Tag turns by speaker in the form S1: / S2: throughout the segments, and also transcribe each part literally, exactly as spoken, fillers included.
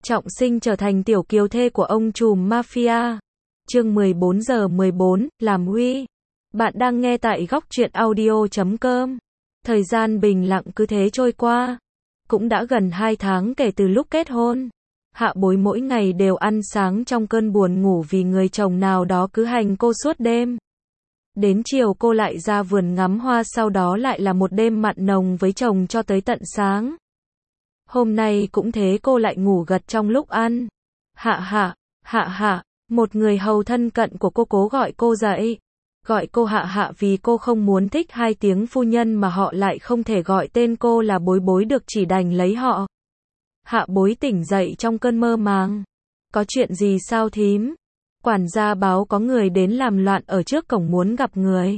S1: Trọng sinh trở thành tiểu kiều thê của ông trùm mafia. Chương mười bốn giờ mười bốn, làm Huy. Bạn đang nghe tại góc truyện audio chấm com. Thời gian bình lặng cứ thế trôi qua. Cũng đã gần hai tháng kể từ lúc kết hôn. Hạ Bối mỗi ngày đều ăn sáng trong cơn buồn ngủ vì người chồng nào đó cứ hành cô suốt đêm. Đến chiều cô lại ra vườn ngắm hoa, sau đó lại là một đêm mặn nồng với chồng cho tới tận sáng. Hôm nay cũng thế, cô lại ngủ gật trong lúc ăn. Hạ hạ, hạ hạ, một người hầu thân cận của cô cố gọi cô dậy. Gọi cô hạ hạ vì cô không muốn thích hai tiếng phu nhân mà họ lại không thể gọi tên cô là Bối Bối được, chỉ đành lấy họ. Hạ Bối tỉnh dậy trong cơn mơ màng. Có chuyện gì sao thím? Quản gia báo có người đến làm loạn ở trước cổng muốn gặp người.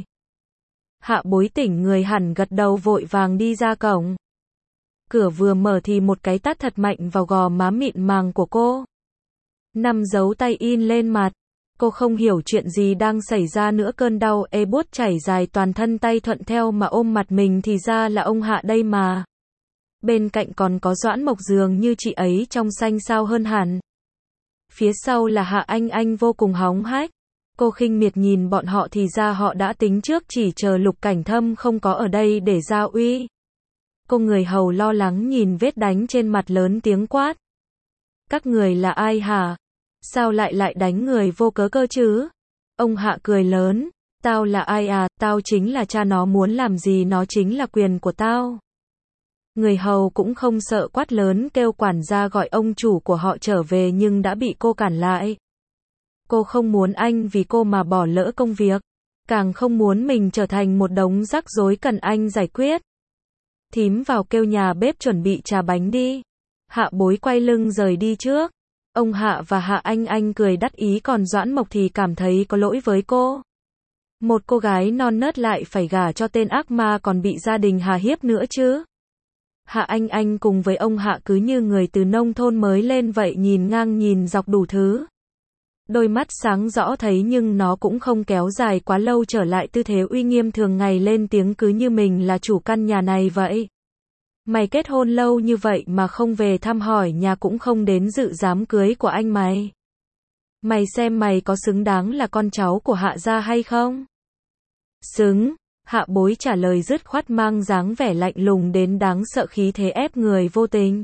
S1: Hạ Bối tỉnh người hẳn gật đầu vội vàng đi ra cổng. Cửa vừa mở thì một cái tát thật mạnh vào gò má mịn màng của cô. Năm dấu tay in lên mặt. Cô không hiểu chuyện gì đang xảy ra nữa, cơn đau ê buốt chảy dài toàn thân, tay thuận theo mà ôm mặt mình, thì ra là ông Hạ đây mà. Bên cạnh còn có Doãn Mộc, dường như chị ấy trong xanh sao hơn hẳn. Phía sau là Hạ Anh Anh vô cùng hóng hách. Cô khinh miệt nhìn bọn họ, thì ra họ đã tính trước, chỉ chờ Lục Cảnh Thâm không có ở đây để ra uy. Cô người hầu lo lắng nhìn vết đánh trên mặt, lớn tiếng quát. Các người là ai hả? Sao lại lại đánh người vô cớ cơ chứ? Ông Hạ cười lớn. Tao là ai à? Tao chính là cha nó, muốn làm gì nó chính là quyền của tao. Người hầu cũng không sợ, quát lớn kêu quản gia gọi ông chủ của họ trở về, nhưng đã bị cô cản lại. Cô không muốn anh vì cô mà bỏ lỡ công việc, càng không muốn mình trở thành một đống rắc rối cần anh giải quyết. Thím vào kêu nhà bếp chuẩn bị trà bánh đi. Hạ Bối quay lưng rời đi trước. Ông Hạ và Hạ Anh Anh cười đắc ý, còn Doãn Mộc thì cảm thấy có lỗi với cô. Một cô gái non nớt lại phải gả cho tên ác ma, còn bị gia đình hà hiếp nữa chứ. Hạ Anh Anh cùng với ông Hạ cứ như người từ nông thôn mới lên vậy, nhìn ngang nhìn dọc đủ thứ. Đôi mắt sáng rõ thấy, nhưng nó cũng không kéo dài quá lâu, trở lại tư thế uy nghiêm thường ngày, lên tiếng cứ như mình là chủ căn nhà này vậy. Mày kết hôn lâu như vậy mà không về thăm hỏi nhà, cũng không đến dự đám cưới của anh mày. Mày xem mày có xứng đáng là con cháu của Hạ gia hay không? Xứng. Hạ Bối trả lời dứt khoát, mang dáng vẻ lạnh lùng đến đáng sợ, khí thế ép người vô tình.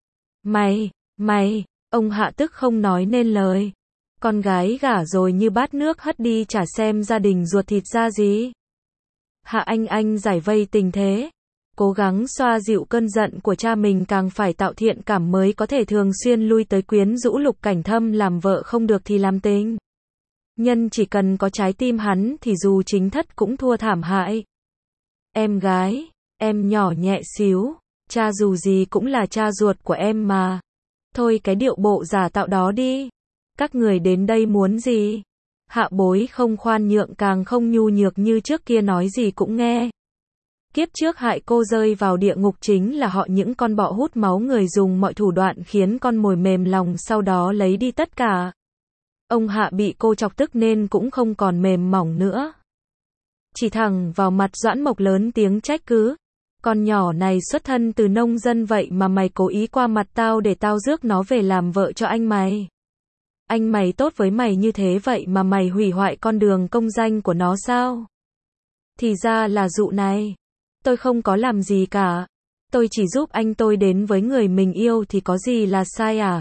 S1: Mày, mày, ông Hạ tức không nói nên lời. Con gái gả rồi như bát nước hất đi, chả xem gia đình ruột thịt ra gì. Hạ Anh Anh giải vây tình thế, cố gắng xoa dịu cơn giận của cha mình, càng phải tạo thiện cảm mới có thể thường xuyên lui tới quyến rũ Lục Cảnh Thâm, làm vợ không được thì làm tình nhân, chỉ cần có trái tim hắn thì dù chính thất cũng thua thảm hại. Em gái, em nhỏ nhẹ xíu, cha dù gì cũng là cha ruột của em mà. Thôi cái điệu bộ giả tạo đó đi. Các người đến đây muốn gì? Hạ Bối không khoan nhượng, càng không nhu nhược như trước kia, nói gì cũng nghe. Kiếp trước hại cô rơi vào địa ngục chính là họ, những con bọ hút máu người, dùng mọi thủ đoạn khiến con mồi mềm lòng, sau đó lấy đi tất cả. Ông Hạ bị cô chọc tức nên cũng không còn mềm mỏng nữa. Chỉ thẳng vào mặt Doãn Mộc lớn tiếng trách cứ. Con nhỏ này xuất thân từ nông dân vậy mà mày cố ý qua mặt tao để tao rước nó về làm vợ cho anh mày. Anh mày tốt với mày như thế vậy mà mày hủy hoại con đường công danh của nó sao? Thì ra là dụ này. Tôi không có làm gì cả. Tôi chỉ giúp anh tôi đến với người mình yêu, thì có gì là sai à?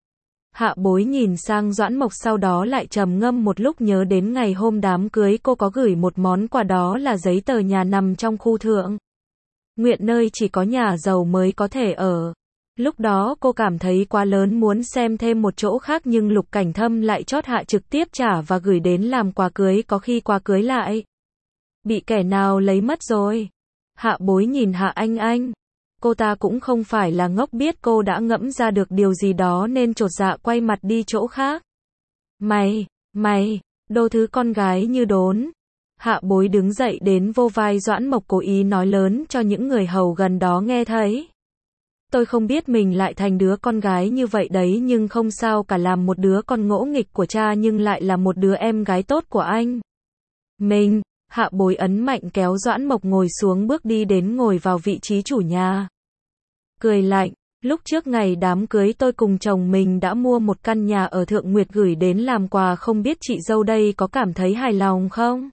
S1: Hạ Bối nhìn sang Doãn Mộc, sau đó lại trầm ngâm một lúc, nhớ đến ngày hôm đám cưới cô có gửi một món quà, đó là giấy tờ nhà nằm trong khu thượng nguyện, nơi chỉ có nhà giàu mới có thể ở. Lúc đó cô cảm thấy quá lớn, muốn xem thêm một chỗ khác, nhưng Lục Cảnh Thâm lại chót hạ trực tiếp trả và gửi đến làm quà cưới, có khi quà cưới lại bị kẻ nào lấy mất rồi. Hạ Bối nhìn Hạ Anh Anh. Cô ta cũng không phải là ngốc, biết cô đã ngẫm ra được điều gì đó nên chột dạ quay mặt đi chỗ khác. Mày, mày, đồ thứ con gái như đốn. Hạ Bối đứng dậy đến vô vai Doãn Mộc, cố ý nói lớn cho những người hầu gần đó nghe thấy. Tôi không biết mình lại thành đứa con gái như vậy đấy, nhưng không sao cả, làm một đứa con ngỗ nghịch của cha nhưng lại là một đứa em gái tốt của anh. Mình, Hạ Bối ấn mạnh kéo Doãn Mộc ngồi xuống, bước đi đến ngồi vào vị trí chủ nhà. Cười lạnh, Lúc trước ngày đám cưới tôi cùng chồng mình đã mua một căn nhà ở Thượng Nguyệt gửi đến làm quà, không biết chị dâu đây có cảm thấy hài lòng không?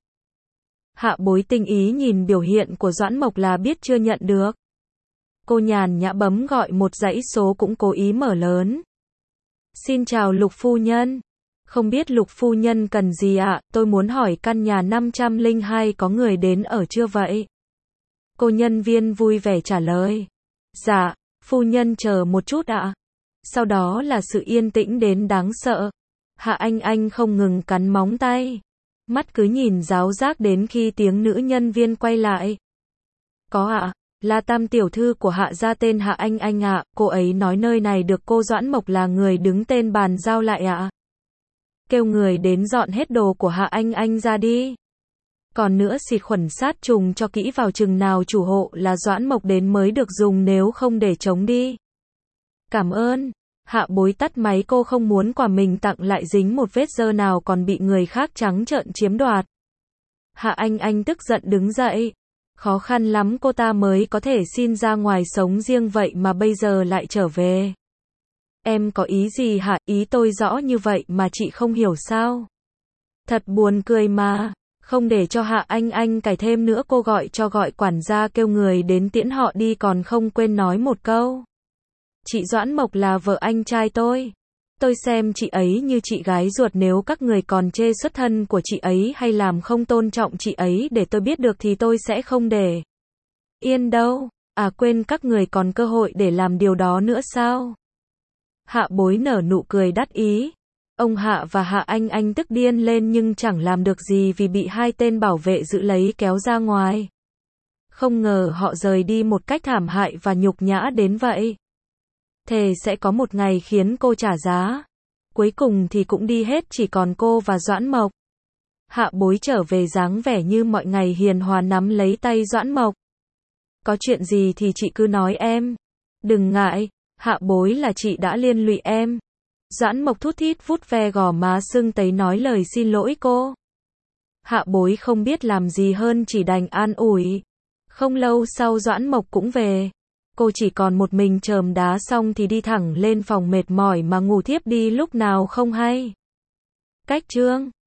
S1: Hạ Bối tinh ý nhìn biểu hiện của Doãn Mộc là biết chưa nhận được. Cô nhàn nhã bấm gọi một dãy số cũng cố ý mở lớn. Xin chào Lục phu nhân. Không biết Lục phu nhân cần gì ạ, tôi muốn hỏi căn nhà năm trăm lẻ hai có người đến ở chưa vậy? Cô nhân viên vui vẻ trả lời. Dạ, phu nhân chờ một chút ạ. Sau đó là sự yên tĩnh đến đáng sợ. Hạ Anh Anh không ngừng cắn móng tay. Mắt cứ nhìn giáo giác đến khi tiếng nữ nhân viên quay lại. Có ạ, là Tam tiểu thư của Hạ gia tên Hạ Anh Anh ạ, cô ấy nói nơi này được cô Doãn Mộc là người đứng tên bàn giao lại ạ. Kêu người đến dọn hết đồ của Hạ Anh Anh ra đi. Còn nữa xịt khuẩn sát trùng cho kỹ vào, chừng nào chủ hộ là Doãn Mộc đến mới được dùng, nếu không để trống đi. Cảm ơn. Hạ Bối tắt máy, cô không muốn quà mình tặng lại dính một vết dơ nào còn bị người khác trắng trợn chiếm đoạt. Hạ Anh Anh tức giận đứng dậy. Khó khăn lắm cô ta mới có thể xin ra ngoài sống riêng, vậy mà bây giờ lại trở về. Em có ý gì hả? Ý tôi rõ như vậy mà chị không hiểu sao? Thật buồn cười mà. Không để cho Hạ Anh Anh cày thêm nữa, cô gọi cho gọi quản gia kêu người đến tiễn họ đi, còn không quên nói một câu. Chị Doãn Mộc là vợ anh trai tôi. Tôi xem chị ấy như chị gái ruột, nếu các người còn chê xuất thân của chị ấy hay làm không tôn trọng chị ấy để tôi biết được thì tôi sẽ không để yên đâu. À quên, các người còn cơ hội để làm điều đó nữa sao? Hạ Bối nở nụ cười đắc ý. Ông Hạ và Hạ Anh Anh tức điên lên nhưng chẳng làm được gì vì bị hai tên bảo vệ giữ lấy kéo ra ngoài. Không ngờ họ rời đi một cách thảm hại và nhục nhã đến vậy. Thề sẽ có một ngày khiến cô trả giá. Cuối cùng thì cũng đi hết, chỉ còn cô và Doãn Mộc. Hạ Bối trở về dáng vẻ như mọi ngày hiền hòa, nắm lấy tay Doãn Mộc. Có chuyện gì thì chị cứ nói em. Đừng ngại, Hạ Bối là chị đã liên lụy em. Doãn Mộc thút thít vuốt ve gò má sưng tấy nói lời xin lỗi cô. Hạ Bối không biết làm gì hơn, chỉ đành an ủi. Không lâu sau Doãn Mộc cũng về. Cô chỉ còn một mình chườm đá xong thì đi thẳng lên phòng, mệt mỏi mà ngủ thiếp đi lúc nào không hay. Cách chương